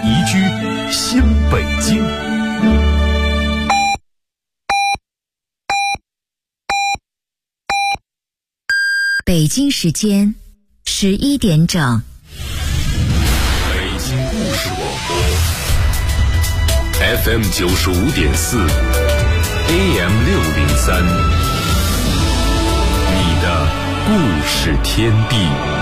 宜居新北京。 北京时间11点整。 北京故事广播 FM 95.4 AM 603，你的故事天地。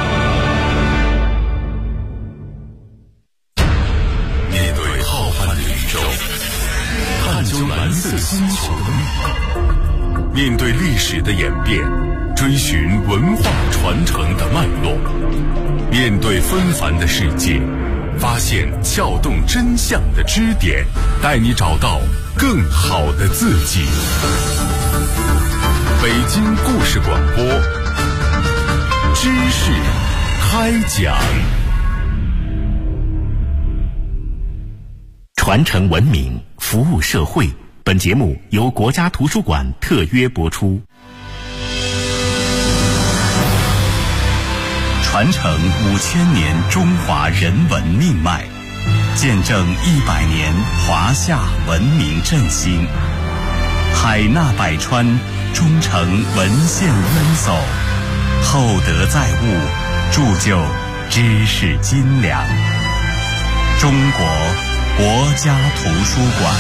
面对浩瀚的宇宙，探究蓝色星球的密码，面对历史的演变，追寻文化传承的脉络，面对纷繁的世界，发现撬动真相的支点，带你找到更好的自己。北京故事广播，知识开讲。传承文明，服务社会。本节目由国家图书馆特约播出。传承5000年中华人文命脉，见证100年华夏文明振兴。海纳百川，忠诚文献渊薮，厚德载物，铸就知识斤两。中国国家图书馆。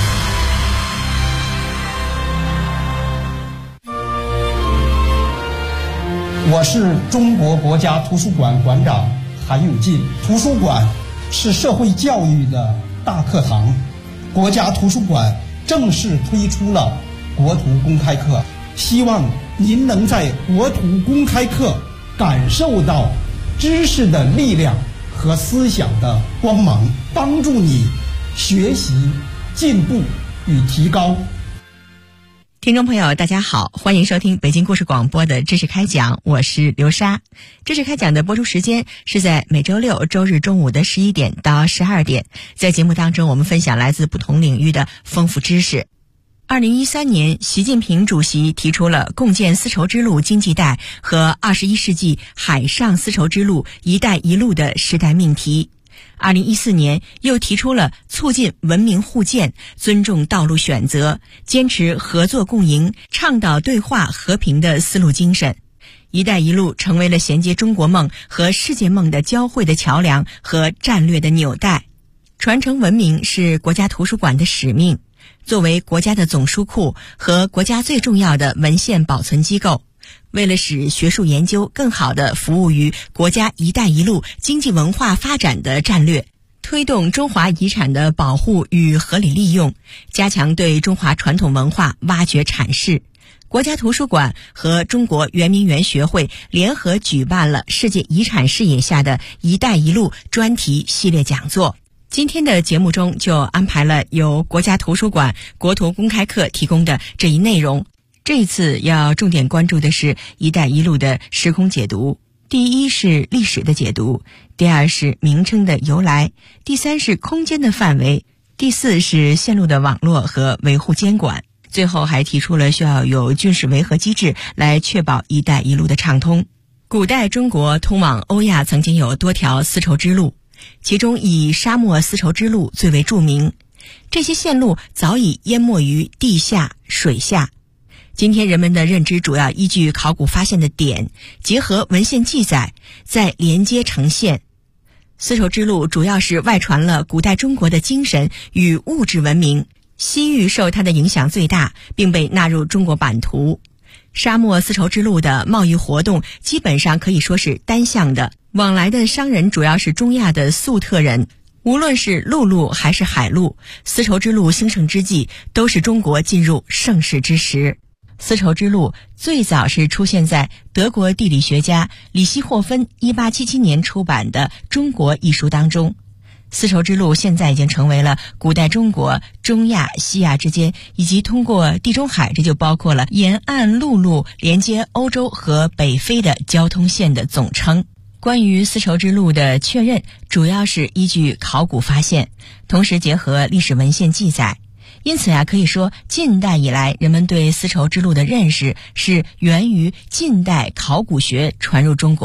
我是中国国家图书馆馆长韩永进。图书馆是社会教育的大课堂，国家图书馆正式推出了国图公开课，希望您能在国图公开课感受到知识的力量和思想的光芒，帮助你学习、进步与提高。 听众朋友大家好，欢迎收听北京故事广播的知识开讲，我是刘莎。知识开讲的播出时间是在每周六周日中午的11点到12点，在节目当中我们分享来自不同领域的丰富知识。2013年，习近平主席提出了共建丝绸之路经济带和21世纪海上丝绸之路“一带一路”的时代命题。2014年又提出了促进文明互鉴、尊重道路选择、坚持合作共赢、倡导对话和平的丝路精神。一带一路成为了衔接中国梦和世界梦的交汇的桥梁和战略的纽带。传承文明是国家图书馆的使命，作为国家的总书库和国家最重要的文献保存机构，为了使学术研究更好地服务于国家“一带一路”经济文化发展的战略，推动中华遗产的保护与合理利用，加强对中华传统文化挖掘阐释，国家图书馆和中国圆明园学会联合举办了世界遗产视野下的“一带一路”专题系列讲座。今天的节目中就安排了由国家图书馆国图公开课提供的这一内容。这一次要重点关注的是“一带一路”的时空解读。第一是历史的解读，第二是名称的由来，第三是空间的范围，第四是线路的网络和维护监管，最后还提出了需要有军事维和机制来确保“一带一路”的畅通。古代中国通往欧亚曾经有多条丝绸之路，其中以沙漠丝绸之路最为著名，这些线路早已淹没于地下、水下。今天人们的认知主要依据考古发现的点，结合文献记载，再连接呈现。丝绸之路主要是外传了古代中国的精神与物质文明，西域受它的影响最大，并被纳入中国版图。沙漠丝绸之路的贸易活动基本上可以说是单向的，往来的商人主要是中亚的粟特人。无论是陆路还是海路，丝绸之路兴盛之际，都是中国进入盛世之时。丝绸之路最早是出现在德国地理学家里希霍芬1877年出版的《中国》一书当中。丝绸之路现在已经成为了古代中国、中亚、西亚之间，以及通过地中海，这就包括了沿岸陆路连接欧洲和北非的交通线的总称。关于丝绸之路的确认，主要是依据考古发现，同时结合历史文献记载。因此可以说近代以来人们对丝绸之路的认识是源于近代考古学传入中国。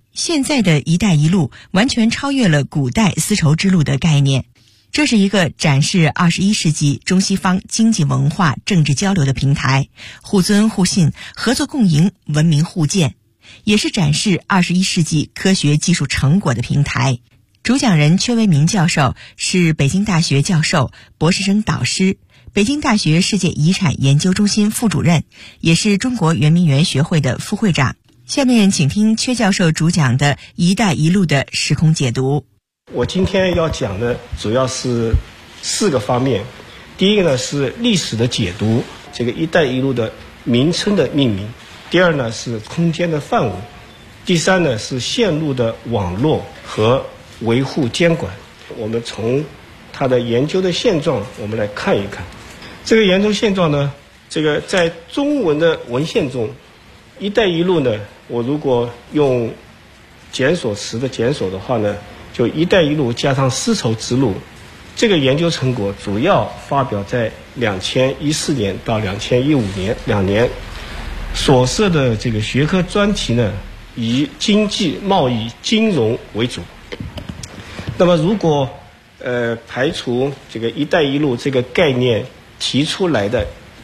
现在的一带一路完全超越了古代丝绸之路的概念。这是一个展示21世纪中西方经济文化政治交流的平台，互尊互信，合作共赢，文明互鉴，也是展示21世纪科学技术成果的平台。主讲人阙为民教授是北京大学教授、博士生导师，北京大学世界遗产研究中心副主任，也是中国圆明园学会的副会长。下面请听阙教授主讲的一带一路的时空解读。 我今天要讲的主要是4个方面。第一个呢是历史的解读，这个一带一路的名称的命名。第二呢是空间的范围。第三呢是线路的网络和维护监管。我们从它的研究的现状我们来看一看。这个研究现状呢，这个在中文的文献中，一带一路呢，我如果用检索词的检索的话呢，就一带一路加上丝绸之路，这个研究成果主要发表在2014年到2015年2年，所涉的这个学科专题呢，以经济、贸易、金融为主。那么如果排除这个一带一路这个概念提出来的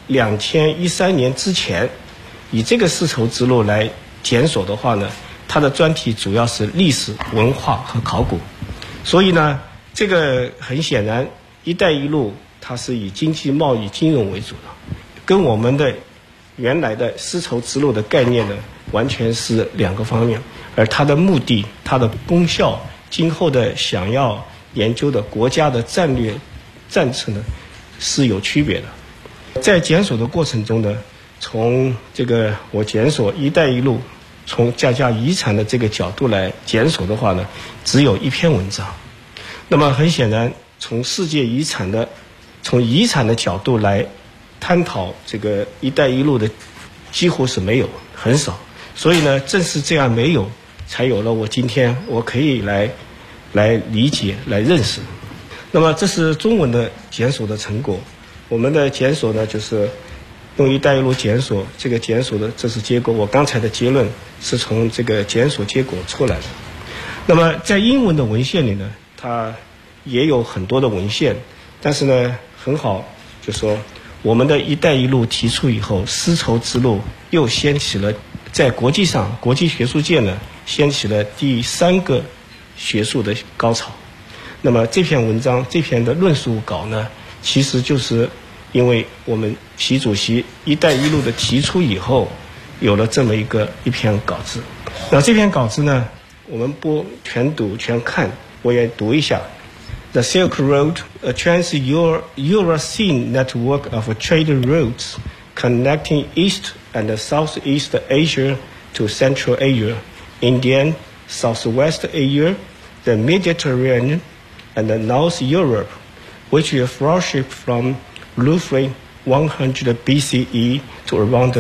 2013年之前，以这个丝绸之路来检索的话呢，它的专题主要是历史、文化和考古。所以呢，这个很显然，一带一路它是以经济、贸易、金融为主的，跟我们的原来的丝绸之路的概念呢，完全是2个方面。而它的目的、它的功效、今后的想要研究的国家的战略战策呢，是有区别的。在检索的过程中呢，从这个我检索一带一路从价价遗产的这个角度来检索的话呢，只有1篇文章。那么很显然，从世界遗产的从遗产的角度来探讨这个一带一路的几乎是没有，很少。所以呢，正是这样没有，才有了我今天我可以来理解、来认识。那么这是中文的检索的成果。我们的检索呢，就是用一带一路检索，这个检索的这是结果。我刚才的结论是从这个检索结果出来的。那么在英文的文献里呢，它也有很多的文献，但是呢，很好，就说我们的一带一路提出以后，丝绸之路又掀起了在国际上国际学术界呢掀起了第3个学术的高潮。那么这篇文章这篇的论述稿呢，其实就是因为我们习主席一带一路的提出以后，有了这么一篇稿子。那这篇稿子呢，我们不全读全看，我也读一下。The Silk Road, a trans-Eurasian network of trade routes connecting East and Southeast Asia to Central Asia, India, Southwest Asia, the Mediterranean, and North Europe, which flourished from roughly 100 BCE to around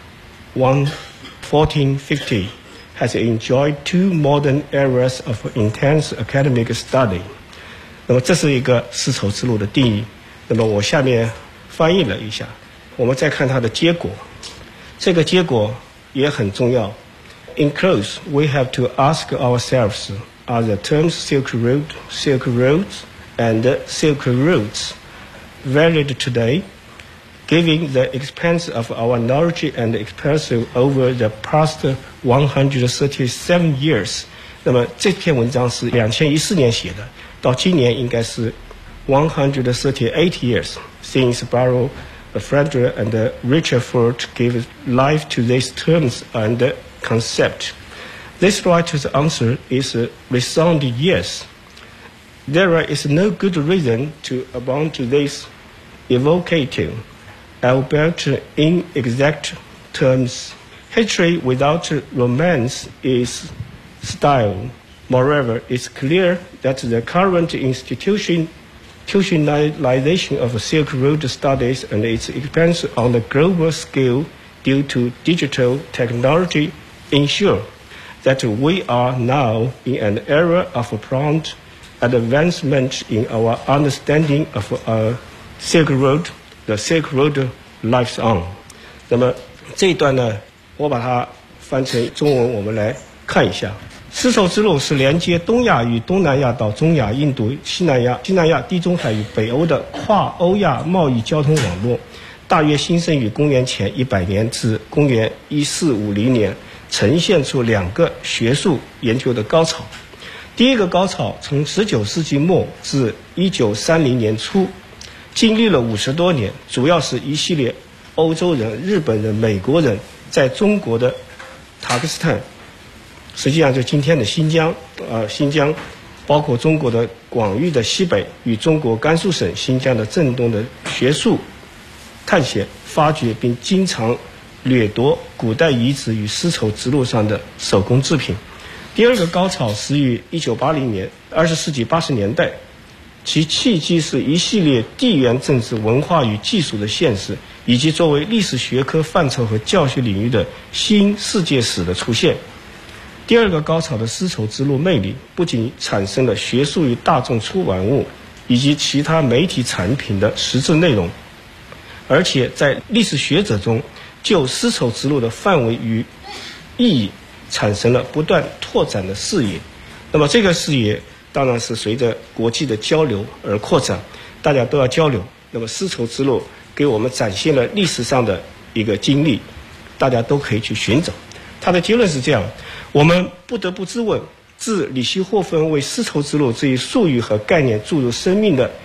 1450, has enjoyed 2 modern eras of intense academic study. 那么这是一个丝绸之路的定义。那么我下面翻译了一下，我们再看它的结果。这个结果也很重要。In close, we have to ask ourselves, are the terms Silk Road, Silk Roads, and Silk Routes valid today, given the expanse of our knowledge and expansion over the past 137 years? 那么这篇文章是2014年写的，到今年应该是138 years since Barrow, Frederick, and Richard gave life to these terms and concept. This writer's answer is a resounding yes. There is no good reason to abandon this evocative, albeit inexact terms. History without romance is style. Moreover, it's clear that the current institutionalization of Silk Road studies and its expansion on the global scale due to digital technology ensure that we are now in an era of prompt advancement in our understanding of Silk Road. The Silk Road lives on. 那么这一段呢，我把它翻成中文，我们来看一下。 丝绸之路是连接东亚与东南亚到中亚、印度、西南亚、地中海与北欧的跨欧亚贸易交通网络，大约兴盛于公元前100年至公元1450年，呈现出2个学术研究的高潮。第一个高潮从19世纪末至1930年初，经历了50多年，主要是一系列欧洲人、日本人、美国人在中国的塔克斯坦，实际上就今天的新疆，包括中国的广域的西北与中国甘肃省新疆的震动的学术探险、发掘，并经常掠夺古代遗址与丝绸之路上的手工制品。第二个高潮始于1980年，20世纪80年代，其契机是一系列地缘政治、文化与技术的现实，以及作为历史学科范畴和教学领域的新世界史的出现。第二个高潮的丝绸之路魅力不仅产生了学术与大众出版物以及其他媒体产品的实质内容，而且在历史学者中就丝绸之路的范围与意义产生了不断拓展的视野。那么这个视野当然是随着国际的交流而扩展，大家都要交流。那么丝绸之路给我们展现了历史上的一个经历，大家都可以去寻找。他的结论是这样：我们不得不质问，自里希霍芬为丝绸之路这一术语和概念注入生命的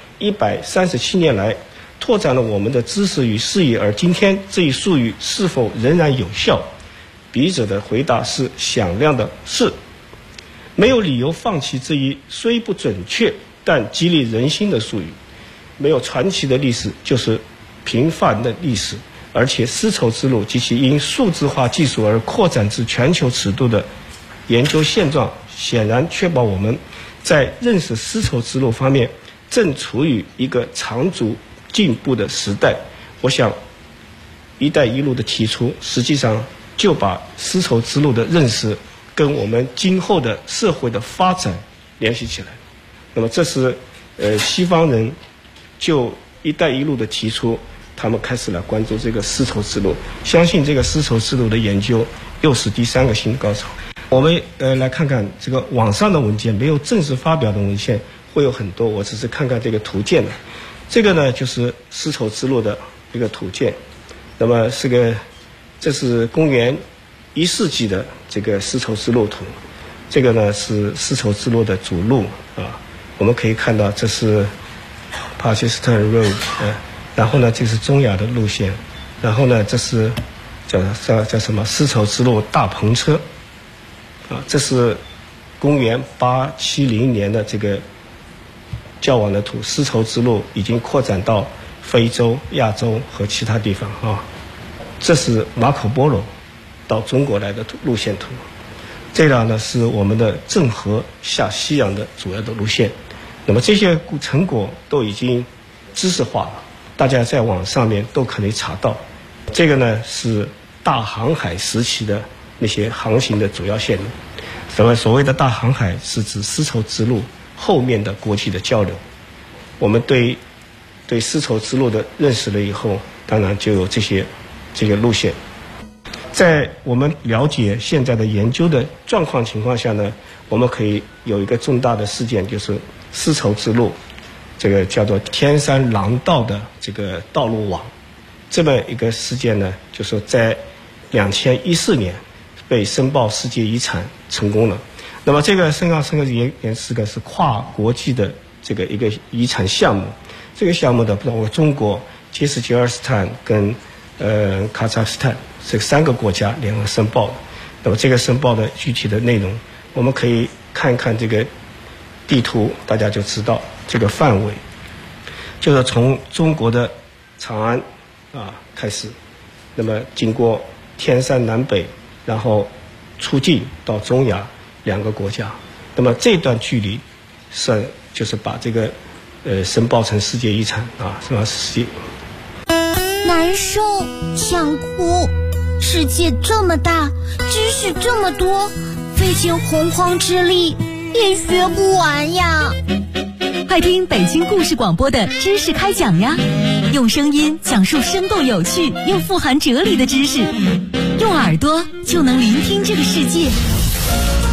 137年来，拓展了我们的知识与视野，而今天这一术语是否仍然有效？笔者的回答是响亮的是。没有理由放弃这一虽不准确但激励人心的术语。没有传奇的历史，就是平凡的历史。而且丝绸之路及其因数字化技术而扩展至全球尺度的研究现状，显然确保我们在认识丝绸之路方面正处于一个长足进步的时代。我想一带一路的提出实际上就把丝绸之路的认识跟我们今后的社会的发展联系起来。那么这是西方人就一带一路的提出，他们开始来关注这个丝绸之路，相信这个丝绸之路的研究又是第3个新高潮。我们来看看这个网上的文件，没有正式发表的文献会有很多，我只是看看这个图鉴的。这个呢就是丝绸之路的一个图鉴，那么这是公元1世纪的这个丝绸之路图，这个呢是丝绸之路的主路啊，我们可以看到这是巴基斯坦 road 然后呢这是中亚的路线，然后呢这是叫什么丝绸之路大篷车啊，这是公元870年的这个交往的图，丝绸之路已经扩展到非洲、亚洲和其他地方啊。这是马可波罗到中国来的路线图，这样呢是我们的郑和下西洋的主要的路线。那么这些成果都已经知识化了，大家在网上面都可以查到。这个呢是大航海时期的那些航行的主要线路。所谓的大航海是指丝绸之路后面的国际的交流。我们对丝绸之路的认识了以后，当然就有这个路线。在我们了解现在的研究的状况情况下呢，我们可以有一个重大的事件，就是丝绸之路这个叫做天山廊道的这个道路网，这么一个事件呢，就是在2014年被申报世界遗产成功了。那么这个申报是跨国际的这个一个遗产项目，这个项目的包括中国、吉尔吉斯斯坦跟卡扎克斯坦这3个国家联合申报的。那么这个申报的具体的内容，我们可以看看这个地图，大家就知道这个范围，就是从中国的长安开始，那么经过天山南北，然后出境到中亚2个国家。那么这段距离就是把这个申报成世界遗产是吧？世界难受，想哭。世界这么大，知识这么多，费尽洪荒之力也学不完呀。 快听北京故事广播的知识开讲呀，用声音讲述生动有趣又富含哲理的知识，用耳朵就能聆听这个世界。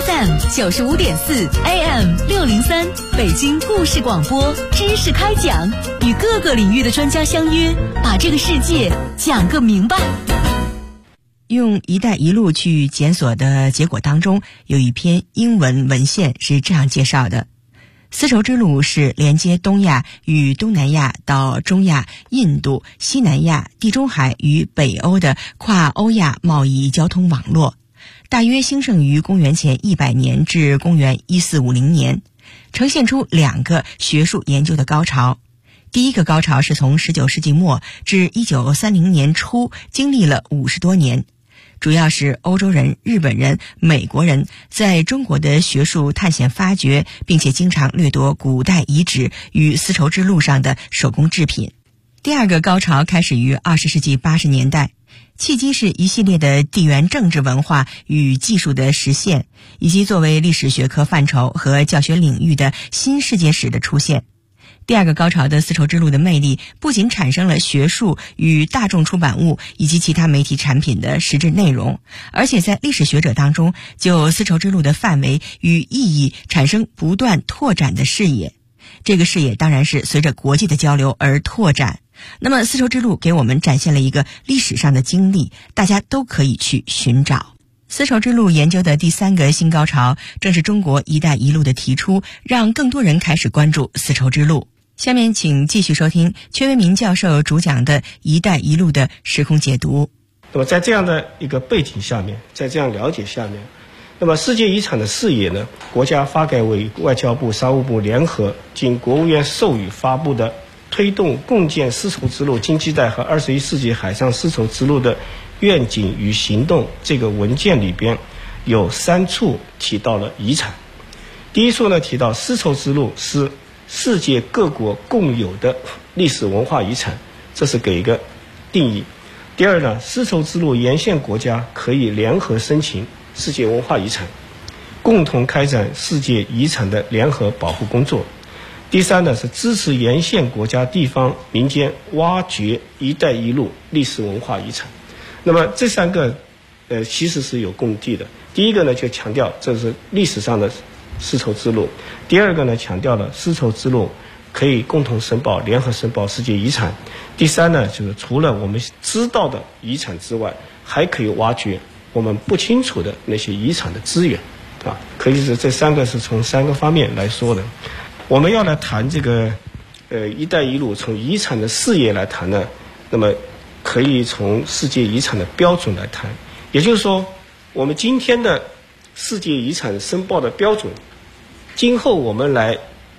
FM 95.4 AM 603，北京故事广播知识开讲，与各个领域的专家相约，把这个世界讲个明白。 用“一带一路”去检索的结果当中，有一篇英文文献是这样介绍的：丝绸之路是连接东亚与东南亚到中亚、印度、西南亚、地中海与北欧的跨欧亚贸易交通网络，大约兴盛于公元前100年至公元1450年，呈现出2个学术研究的高潮。第一个高潮是从19世纪末至1930年初，经历了50多年，主要是欧洲人、日本人、美国人在中国的学术探险发掘，并且经常掠夺古代遗址与丝绸之路上的手工制品。第二个高潮开始于20世纪80年代，契机是一系列的地缘政治文化与技术的实现，以及作为历史学科范畴和教学领域的新世界史的出现。第二个高潮的丝绸之路的魅力不仅产生了学术与大众出版物以及其他媒体产品的实质内容，而且在历史学者当中就丝绸之路的范围与意义产生不断拓展的视野。这个视野当然是随着国际的交流而拓展。那么丝绸之路给我们展现了一个历史上的经历，大家都可以去寻找。丝绸之路研究的第3个新高潮，正是中国“一带一路”的提出，让更多人开始关注丝绸之路。下面请继续收听阙为民教授主讲的“一带一路”的时空解读。 那么在这样的一个背景下面，在这样了解下面，那么世界遗产的视野呢，国家发改委、外交部、商务部联合经国务院授予发布的推动共建丝绸之路经济带和21世纪海上丝绸之路的愿景与行动这个文件里边，有3处提到了遗产。第一处呢，提到丝绸之路是世界各国共有的历史文化遗产，这是给一个定义。第二呢，丝绸之路沿线国家可以联合申请世界文化遗产，共同开展世界遗产的联合保护工作。第三呢，是支持沿线国家、地方、民间挖掘“一带一路”历史文化遗产。那么这3个其实是有共地的。第一个呢，就强调这是历史上的丝绸之路；第二个呢，强调了丝绸之路可以共同申报、联合申报世界遗产；第三呢，就是除了我们知道的遗产之外，还可以挖掘我们不清楚的那些遗产的资源啊。可以是这3个是从3个方面来说的。我们要来谈这个一带一路，从遗产的视野来谈呢，那么可以从世界遗产的标准来谈。也就是说，我们今天的世界遗产申报的标准，今后我们来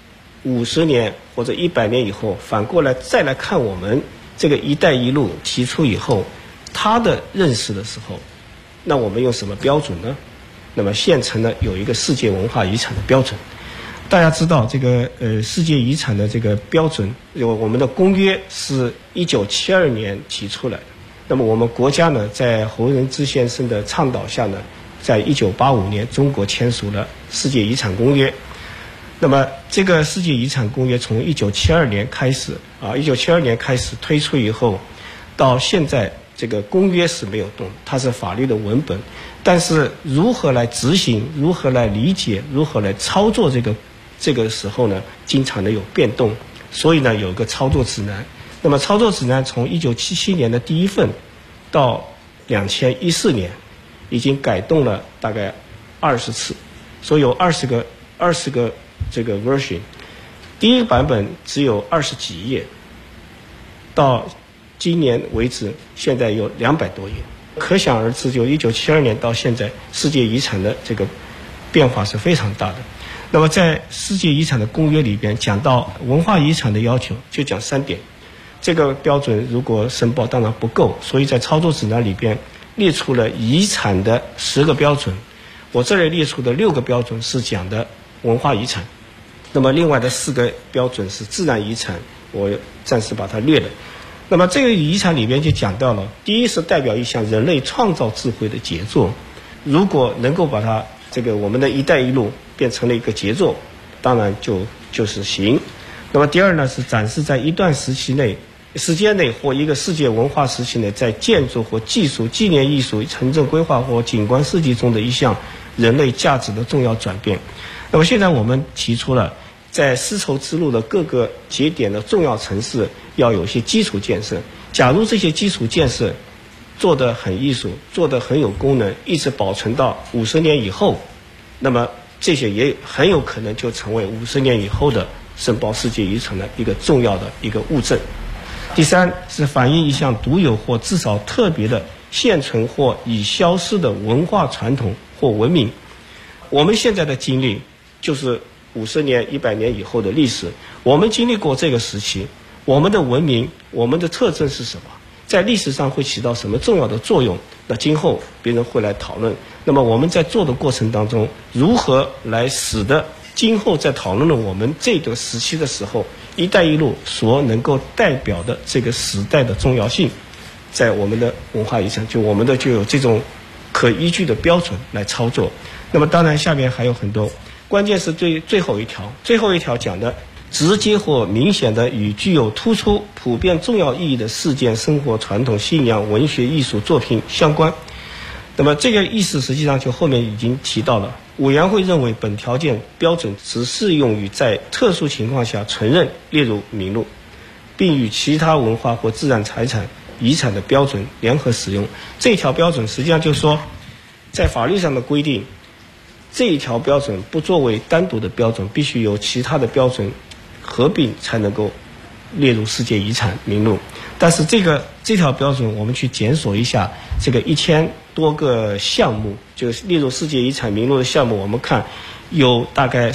50年或者100年以后，反过来再来看我们这个“一带一路”提出以后，它的认识的时候，那我们用什么标准呢？那么现成呢有一个世界文化遗产的标准。大家知道这个世界遗产的这个标准，我们的公约是1972年提出来的。那么我们国家呢，在侯仁之先生的倡导下呢，在1985年中国签署了世界遗产公约。那么这个世界遗产公约从1972年开始，1972年开始推出以后，到现在这个公约是没有动，它是法律的文本，但是如何来执行，如何来理解，如何来操作这个时候呢，经常的有变动，所以呢有一个操作指南。那么操作指南从1977年的第1份到2014年，已经改动了大概20次，所以有20个这个 version。第一个版本只有20几页，到今年为止，现在有200多页。可想而知，就1972年到现在，世界遗产的这个变化是非常大的。那么在世界遗产的公约里边讲到文化遗产的要求，就讲3点。这个标准如果申报当然不够，所以在操作指南里边列出了遗产的10个标准。我这里列出的6个标准是讲的文化遗产，那么另外的4个标准是自然遗产，我暂时把它略了。那么这个遗产里边就讲到了，第一是代表一项人类创造智慧的杰作，如果能够把它我们的一带一路变成了一个杰作，当然就是行。那么第二呢，是展示在一段时间内或一个世界文化时期内，在建筑或技术、纪念艺术、城镇规划或景观设计中的一项人类价值的重要转变。那么现在我们提出了，在丝绸之路的各个节点的重要城市要有一些基础建设。假如这些基础建设做得很艺术，做得很有功能，一直保存到50年以后，那么这些也很有可能就成为50年以后的申报世界遗产的一个重要的一个物证。第三是反映一项独有或至少特别的现存或已消失的文化传统或文明。我们现在的经历就是50年、100年以后的历史，我们经历过这个时期，我们的文明，我们的特征是什么？在历史上会起到什么重要的作用？那今后别人会来讨论。那么我们在做的过程当中，如何来使得今后在讨论了我们这个时期的时候，一带一路所能够代表的这个时代的重要性，在我们的文化遗产就有这种可依据的标准来操作。那么当然下面还有很多，关键是最后一条讲的直接或明显的与具有突出普遍重要意义的事件、生活、传统、信仰、文学、艺术作品相关。那么这个意思实际上就后面已经提到了。委员会认为本条件标准只适用于在特殊情况下承认列入名录，并与其他文化或自然财产遗产的标准联合使用。这一条标准实际上就是说，在法律上的规定，这一条标准不作为单独的标准，必须由其他的标准合并才能够列入世界遗产名录。但是这条标准我们去检索一下，这个1000多个项目，就是列入世界遗产名录的项目，我们看有大概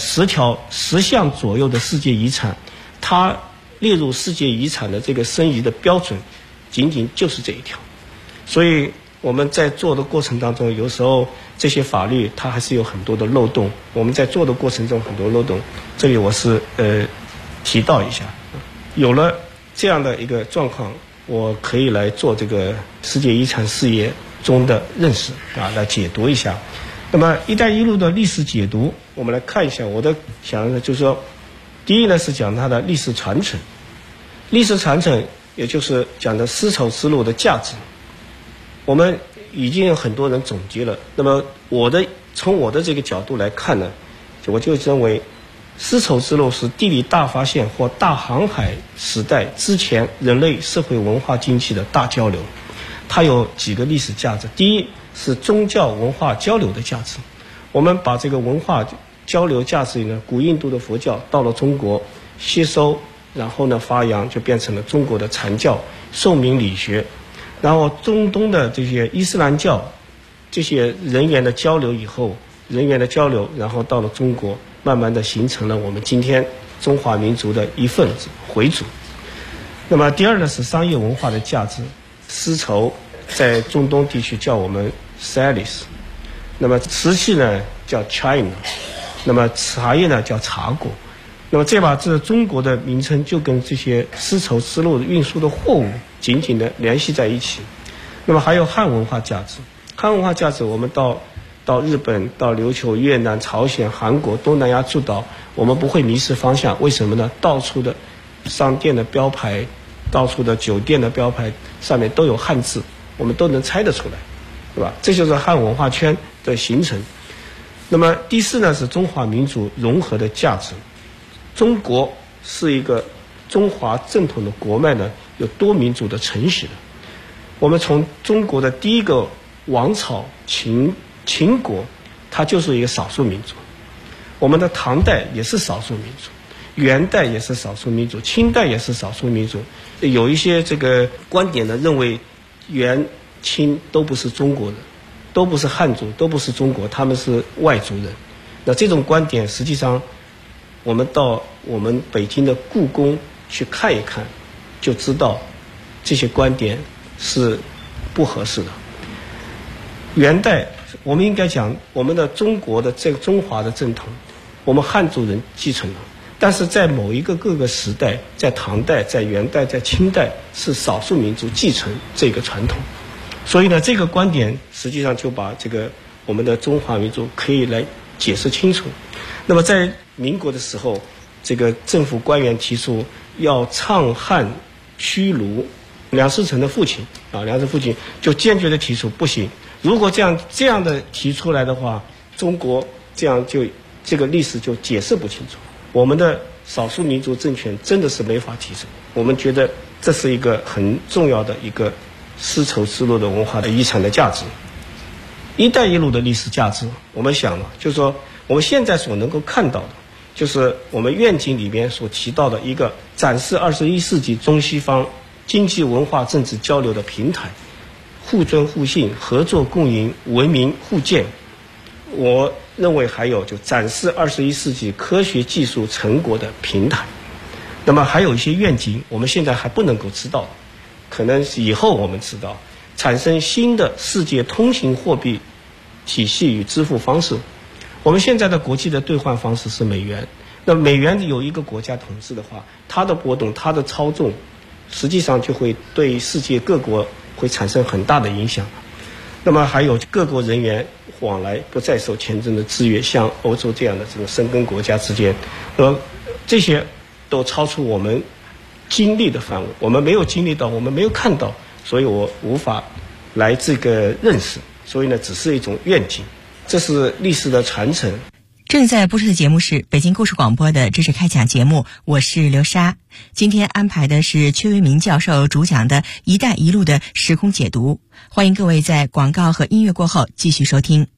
10项左右的世界遗产，它列入世界遗产的这个申遗的标准仅仅就是这一条。所以我们在做的过程当中，有时候这些法律它还是有很多的漏洞，我们在做的过程中很多漏洞，这里我是提到一下。有了这样的一个状况，我可以来做这个世界遗产事业中的认识来解读一下。那么一带一路的历史解读，我们来看一下。我的想的就是说，第一呢是讲它的历史传承，历史传承也就是讲的丝绸之路的价值。我们已经有很多人总结了，那么从我的这个角度来看呢，我就认为丝绸之路是地理大发现或大航海时代之前人类社会文化经济的大交流。它有几个历史价值。第一是宗教文化交流的价值，我们把这个文化交流价值呢，古印度的佛教到了中国吸收，然后呢发扬，就变成了中国的禅教、宋明理学。然后中东的这些伊斯兰教这些人员的交流以后，然后到了中国，慢慢的形成了我们今天中华民族的一份子回族。那么第二呢是商业文化的价值，丝绸在中东地区叫我们 Salis， 那么瓷器呢叫 China， 那么茶叶呢叫茶果。那么这中国的名称就跟这些丝绸之路运输的货物紧紧的联系在一起。那么还有汉文化价值，汉文化价值我们到日本、到琉球、越南、朝鲜、韩国、东南亚诸岛，我们不会迷失方向。为什么呢？到处的商店的标牌，到处的酒店的标牌上面都有汉字，我们都能猜得出来，对吧？这就是汉文化圈的形成。那么第四呢是中华民族融合的价值。中国是一个中华正统的国脉呢，有多民族的承袭的。我们从中国的第一个王朝秦国，它就是一个少数民族。我们的唐代也是少数民族，元代也是少数民族，清代也是少数民族。有一些这个观点呢，认为元清都不是中国人，都不是汉族，都不是中国，他们是外族人。那这种观点实际上我们到我们北京的故宫去看一看，就知道这些观点是不合适的。元代我们应该讲我们的中国的这个中华的正统，我们汉族人继承了，但是在某一个各个时代，在唐代、在元代、在清代，是少数民族继承这个传统。所以呢，这个观点实际上就把这个我们的中华民族可以来解释清楚。那么在民国的时候，这个政府官员提出要唱汉驱卢，梁思成的父亲梁思成父亲就坚决的提出不行，如果这样的提出来的话， 中国这样这个历史就解释不清楚。我们的少数民族政权真的是没法提升。我们觉得这是一个很重要的一个丝绸之路的文化的遗产的价值。一带一路的历史价值，我们想了，就是说我们现在所能够看到的，就是我们愿景里面所提到的一个展示21世纪中西方经济文化政治交流的平台，互尊互信、合作共赢、文明互鉴。我认为还有就展示21世纪科学技术成果的平台。那么还有一些愿景我们现在还不能够知道，可能是以后我们知道，产生新的世界通行货币体系与支付方式。我们现在的国际的兑换方式是美元，那美元有一个国家统治的话，它的波动、它的操纵实际上就会对世界各国会产生很大的影响。那么还有各国人员往来不再受签证的制约，像欧洲这样的这种申根国家之间，这些都超出我们经历的范围，我们没有经历到，我们没有看到，所以我无法来这个认识，所以呢，只是一种愿景，这是历史的传承。 正在播出的节目是北京故事广播的知识开讲节目，我是刘莎。今天安排的是阙为民教授主讲的“一带一路”的时空解读，欢迎各位在广告和音乐过后继续收听。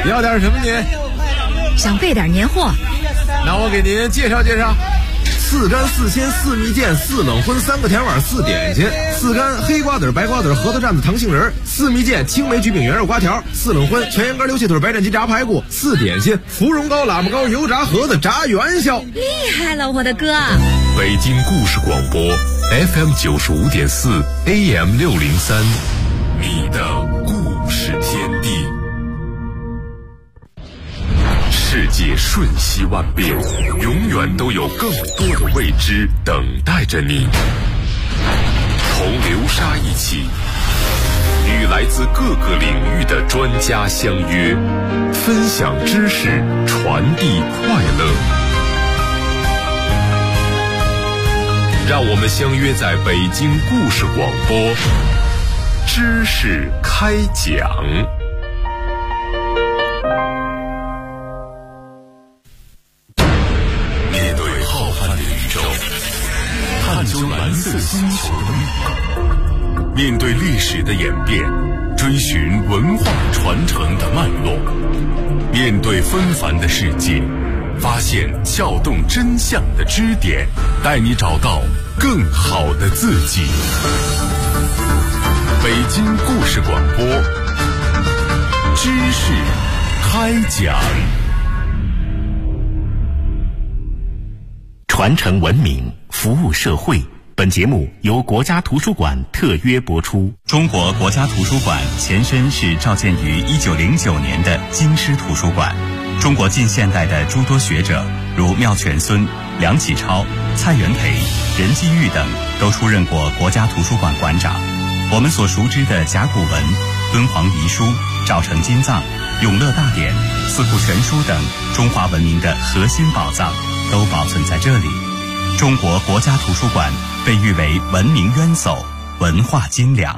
要点什么您？ 想备点年货。 那我给您介绍介绍。4干4鲜4蜜饯4冷荤3个甜碗4点心，4干黑瓜子白瓜子核桃蘸子糖杏仁，4蜜饯青梅焗饼圆肉瓜条，4冷荤全羊肝溜蟹腿白斩鸡炸排骨，4点心芙蓉糕喇嘛糕油炸盒子炸元宵。 厉害了，我的哥！ 北京故事广播 FM 95.4 AM 603，你的故事天地。世界瞬息万变，永远都有更多的未知等待着你。同流沙一起，与来自各个领域的专家相约，分享知识，传递快乐。让我们相约在北京故事广播，知识开讲。面对浩瀚的宇宙，探究蓝色星球的秘密；面对历史的演变，追寻文化传承的脉络；面对纷繁的世界，发现撬动真相的支点，带你找到更好的自己。北京故事广播，知识开讲。 传承文明，服务社会。本节目由国家图书馆特约播出。中国国家图书馆前身是召建于1909年的京师图书馆。中国近现代的诸多学者，如妙泉孙、梁启超、蔡元培、任继玉等，都出任过国家图书馆馆长。我们所熟知的甲骨文、敦煌遗书、赵城金藏、永乐大典、四库全书等中华文明的核心宝藏，都保存在这里。中国国家图书馆被誉为文明渊薮、文化精良。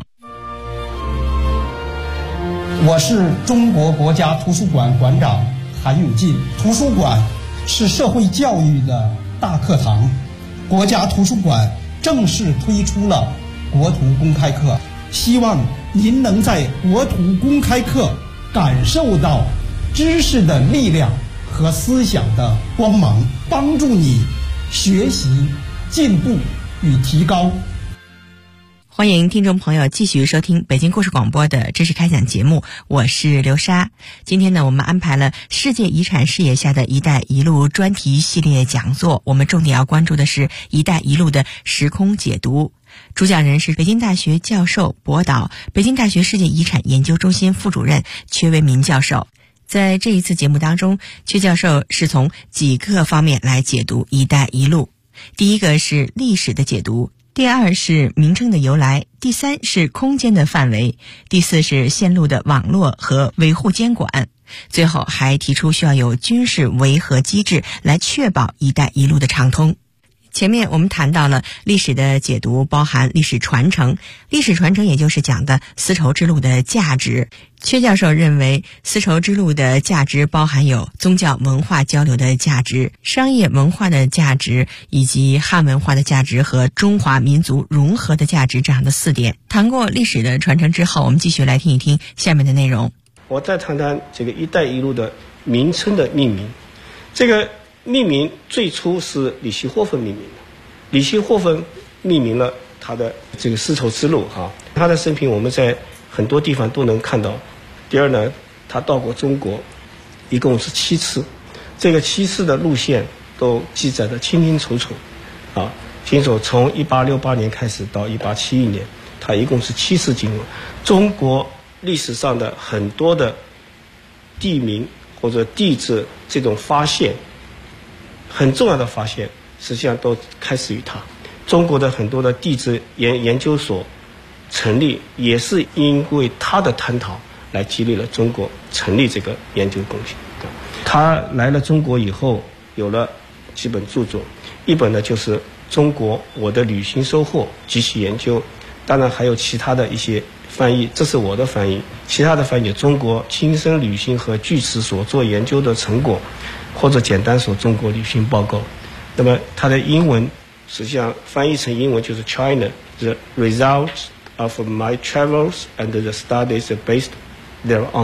我是中国国家图书馆馆长韩永进。图书馆是社会教育的大课堂，国家图书馆正式推出了国图公开课，希望您能在国图公开课感受到知识的力量和思想的光芒，帮助你学习、进步与提高。 欢迎听众朋友继续收听北京故事广播的知识开讲节目，我是刘莎。今天呢，我们安排了世界遗产视野下的一带一路专题系列讲座，我们重点要关注的是一带一路的时空解读。主讲人是北京大学教授博导，北京大学世界遗产研究中心副主任阙为民教授。在这一次节目当中，阙教授是从几个方面来解读一带一路。第一个是历史的解读，第二是名称的由来，第三是空间的范围，第四是线路的网络和维护监管，最后还提出需要有军事维和机制来确保一带一路的畅通。前面我们谈到了历史的解读包含历史传承，历史传承也就是讲的丝绸之路的价值。阙教授认为，丝绸之路的价值包含有宗教文化交流的价值、商业文化的价值，以及汉文化的价值和中华民族融合的价值这样的4点。谈过历史的传承之后，我们继续来听一听下面的内容。 我再谈谈这个一带一路的名称的命名。这个命名最初是李希霍芬命名的，李希霍芬命名了他的这个丝绸之路他的生平我们在很多地方都能看到。第二呢，他到过中国，一共是7次，这个7次的路线都记载得清清楚楚清楚。从1868年开始到1871年，他一共是7次经过中国历史上的很多的地名或者地质这种发现，很重要的发现实际上都开始于他。中国的很多的地质研究所成立，也是因为他的探讨来激励了中国成立这个研究贡献。他来了中国以后，有了几本著作，一本呢就是《中国我的旅行收获及其研究》，当然还有其他的一些翻译，这是我的翻译，其他的翻译《中国亲身旅行和据此所做研究的成果》，或者简单说《中国旅行报告》。那么它的英文实际上翻译成英文就是 China the results of my travels and the studies based thereon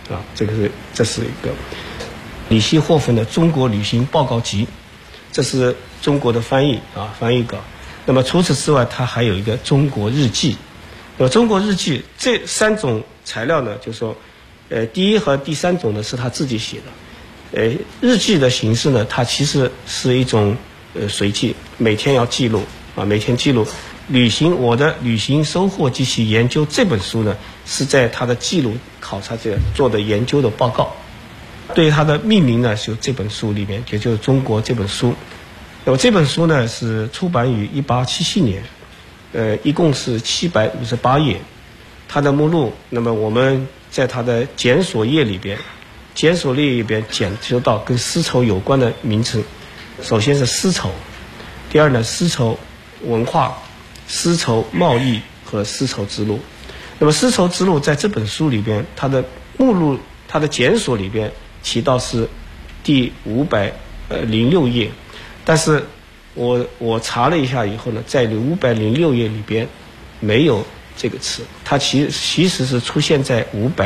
这是一个李希霍芬的《中国旅行报告集》，这是中国的翻译稿。那么除此之外，它还有一个中国日记。那么中国日记这3种材料呢，就是说，第一和第3种呢是他自己写的。日记的形式呢，它其实是一种随记，每天要记录每天记录。我的旅行收获及其研究这本书呢，是在他的记录考察者做的研究的报告。对于它的命名呢，就这本书里面，也就是中国这本书。那么这本书呢是出版于1877年，一共是758页。它的目录，那么我们在它的检索列里边检究到跟丝绸有关的名称。首先是丝绸，第二呢丝绸文化、丝绸贸易和丝绸之路。那么丝绸之路在这本书里边，它的目录、它的检索里边提到是第506页，但是我查了一下以后呢，在506页里边没有这个词，它其实是出现在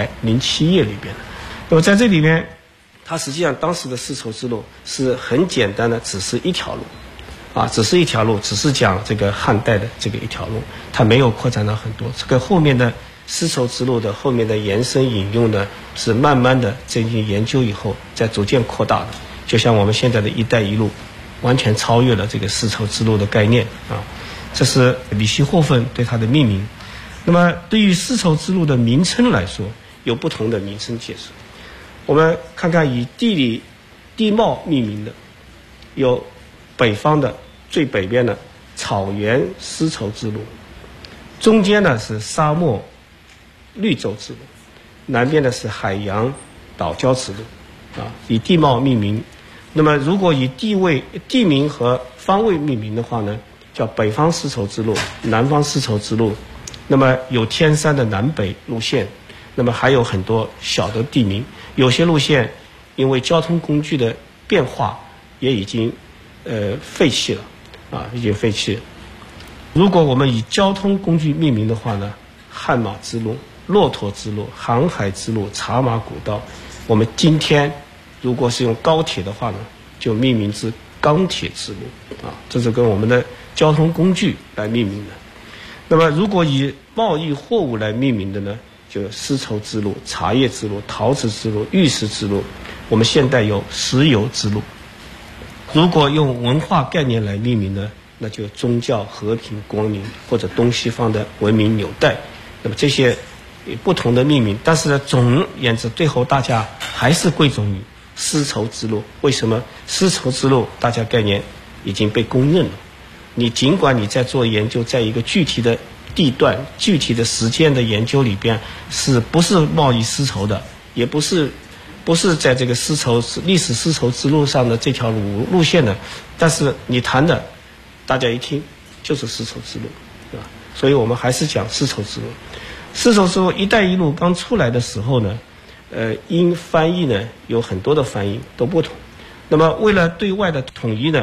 507页里边的。那么在这里面，它实际上当时的丝绸之路是很简单的，只是一条路。只是一条路，只是讲这个汉代的这个一条路，它没有扩展到很多。这个后面的丝绸之路的后面的延伸引用呢，是慢慢的进行研究以后，再逐渐扩大的。就像我们现在的一带一路，完全超越了这个丝绸之路的概念这是李希霍芬对它的命名。那么对于丝绸之路的名称来说，有不同的名称解释。我们看看以地貌命名的，有北方的最北边的草原丝绸之路，中间呢是沙漠绿洲之路，南边的是海洋岛礁之路以地貌命名。那么如果以地名和方位命名的话呢，叫北方丝绸之路、南方丝绸之路。那么有天山的南北路线，那么还有很多小的地名，有些路线因为交通工具的变化也已经废弃了已经废弃了。如果我们以交通工具命名的话呢，悍马之路、骆驼之路、航海之路、茶马古道。我们今天如果是用高铁的话呢，就命名之钢铁之路这是跟我们的交通工具来命名的。那么如果以贸易货物来命名的呢，就丝绸之路、茶叶之路、陶瓷之路、玉石之路。我们现代有石油之路。如果用文化概念来命名呢，那就宗教、和平、光明，或者东西方的文明纽带。那么这些不同的命名，但是呢，总而言之，最后大家还是归总于丝绸之路。为什么丝绸之路大家概念已经被公认了？你尽管你在做研究，在一个具体的地段、具体的时间的研究里边，是不是贸易丝绸的，也不是在这个历史丝绸之路上的这条路线的，但是你谈的，大家一听就是丝绸之路，对吧？所以我们还是讲丝绸之路。丝绸之路，一带一路刚出来的时候呢，因翻译呢有很多的翻译都不同。那么为了对外的统一呢，